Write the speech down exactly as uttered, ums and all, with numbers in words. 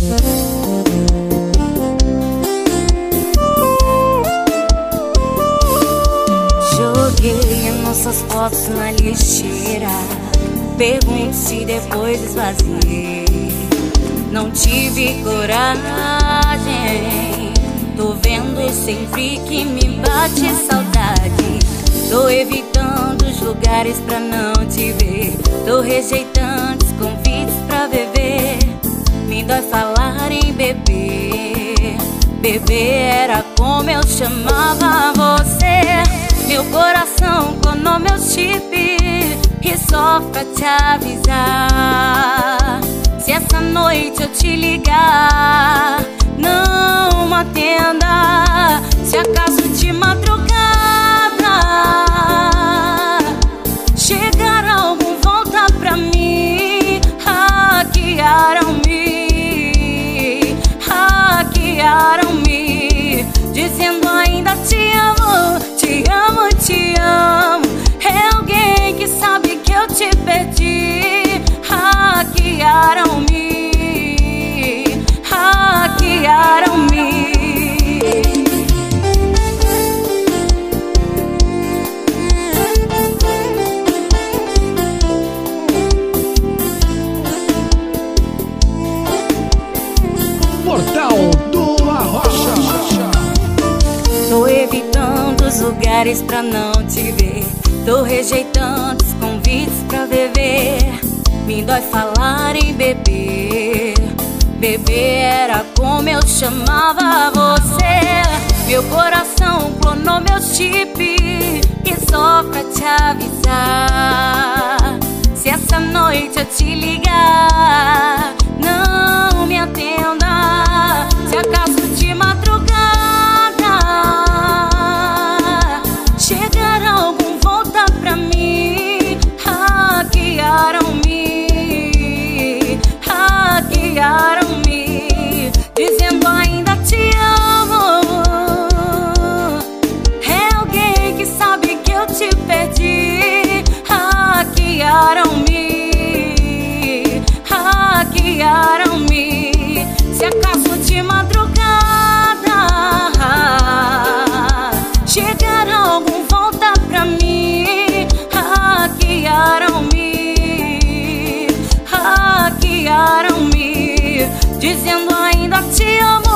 Joguei as nossas fotos na lixeira. Pergunto se depois esvaziei. Não tive coragem. Tô vendo sempre que me bate saudade. Tô evitando os lugares pra não te ver. Tô rejeitando os convites pra beber. Me dói falar em beber. Beber era como eu chamava você. Meu coração clonou meu chip. E só pra te avisar, se essa noite eu te ligar, não atenda. Se acaso de madrugada chegar algum, volta pra mim. Hackearam-me, hackearam-me, dizendo ainda te amo, te amo, te amo. É alguém que sabe que eu te perdi. Hackearam-me, hackearam-me. Portal do Arrocha. Tô evitando os lugares pra não te ver. Tô rejeitando os convites pra beber. Me dói falar em beber. Beber era como eu chamava você. Meu coração clonou meu chip. E só pra te avisar, se essa noite eu te ligar, não me atenda. Se acaso de madrugada chegar algum, volta pra mim. Hackearam-me, hackearam-me, dizendo ainda te amo. É alguém que sabe que eu te perdi. Hackearam-me, hackearam-me. Se acaso de madrugada chegar algum, volta pra mim. Hackearam-me, hackearam-me, dizendo ainda te amo.